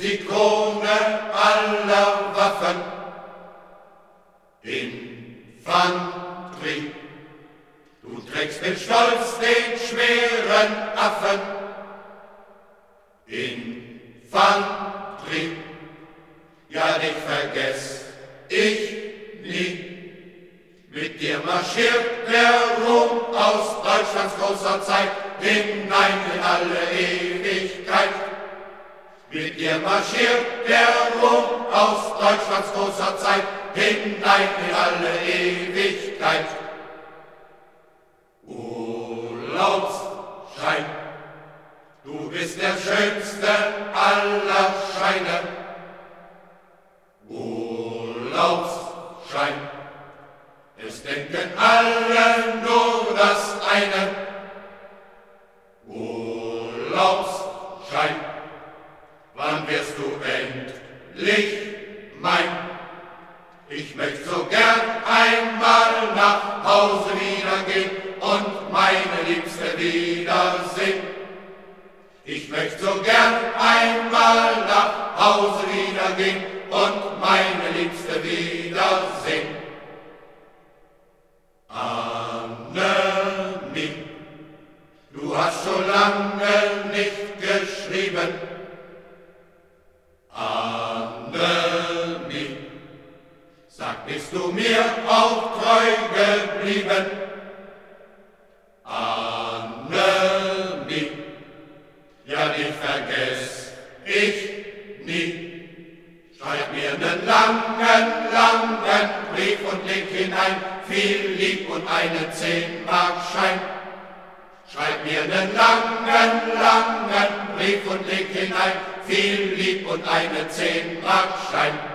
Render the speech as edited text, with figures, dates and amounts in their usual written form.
die Krone aller Waffen. Infanterie, du trägst mit Stolz den schweren Affen. Infanterie, ja dich vergess ich nie. Mit dir marschiert der Ruhm aus Deutschlands großer Zeit hinein in alle Ewigkeit. Mit dir marschiert der Ruhm aus Deutschlands großer Zeit hinein in alle Ewigkeit. Urlaubsschein, du bist der schönste aller Scheine. Urlaubsschein, es denken alle nur das eine. Urlaubsschein, wann wirst du endlich mein? Ich möchte so gern einmal nach Hause wieder gehen und meine Liebste wiedersehen. Ich möchte so gern einmal nach Hause wieder gehen und meine Liebste wiedersehen. Annemie, du hast so lange nicht geschrieben. Annemie, sag, bist du mir auch treu geblieben? Annemie, ja dich vergess ich nie. Schreib mir einen langen Brief und leg hinein viel Lieb und einen 10-Mark-Schein. Schreib mir einen langen Brief und leg hinein viel Lieb und einen 10-Mark-Schein.